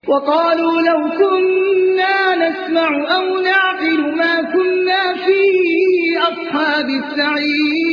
وقالوا لو كنا نسمع أو نعقل ما كنا في أصحاب السعير